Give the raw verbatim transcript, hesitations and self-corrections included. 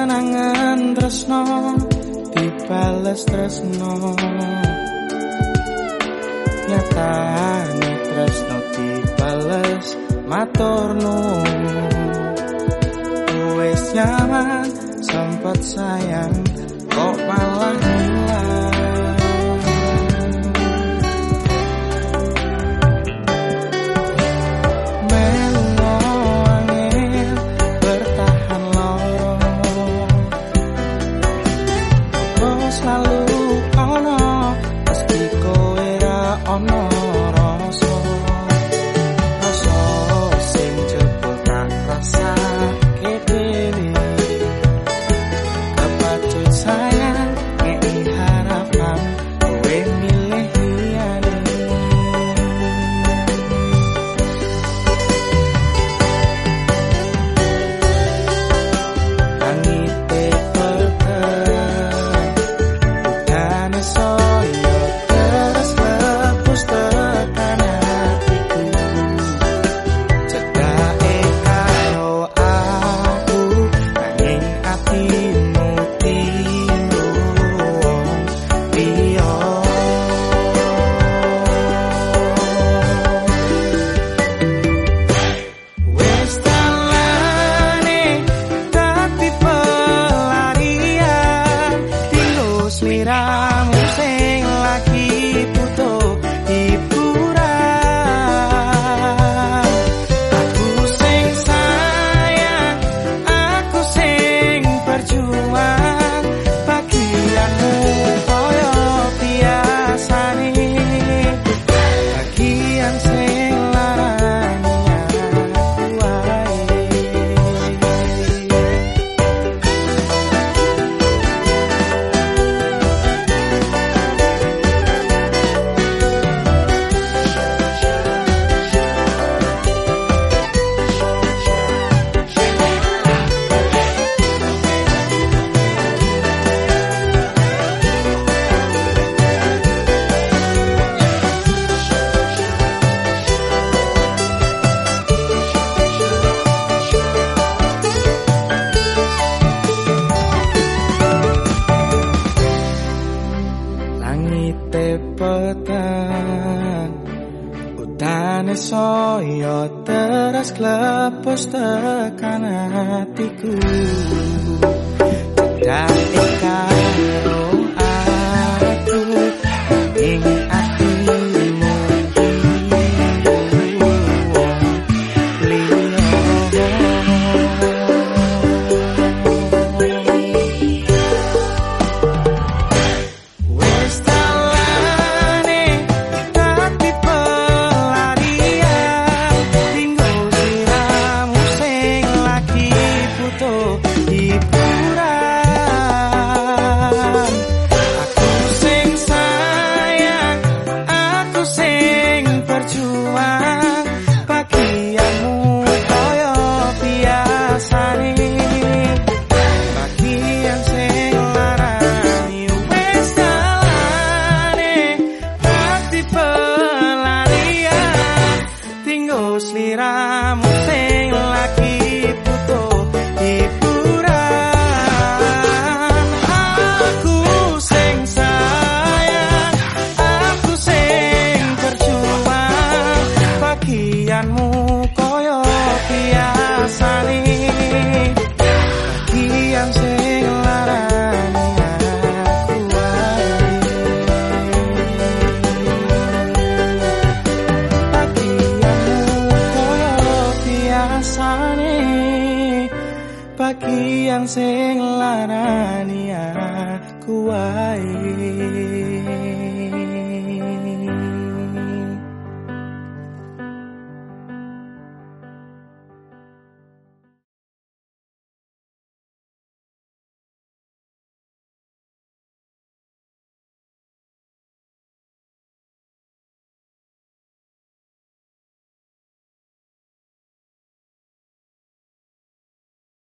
angen-angen tresno dibales tresno, nyatane tresno dibales matur nuwun. Wis nyaman sempet sayang kok malah hilang. Melo angin bertahan loro, kok selalu ono meski kowe ra ono rasa. Rasa sing jebul tak rasa sayang, ngei harapan kowe milih liyane. Angite peken bukan soyo terus lepus tekan hatiku. Cedake karo aku nanging atimu sliramu sing lagi butuh hiburan. Aku sing sayang, aku sing berjuang, bagianmu koyo biasane, bagian sing larani aku wae. Langite peteng utane soyo teras klepos tekan hatiku. Cedake karo aku ing atimu sliramu sing lagi butuh hiburan. Aku sing sayang, aku sing berjuang, bagianmu koyo biasane, bagian sing larani aku wae. Bagian sing larani aku wae.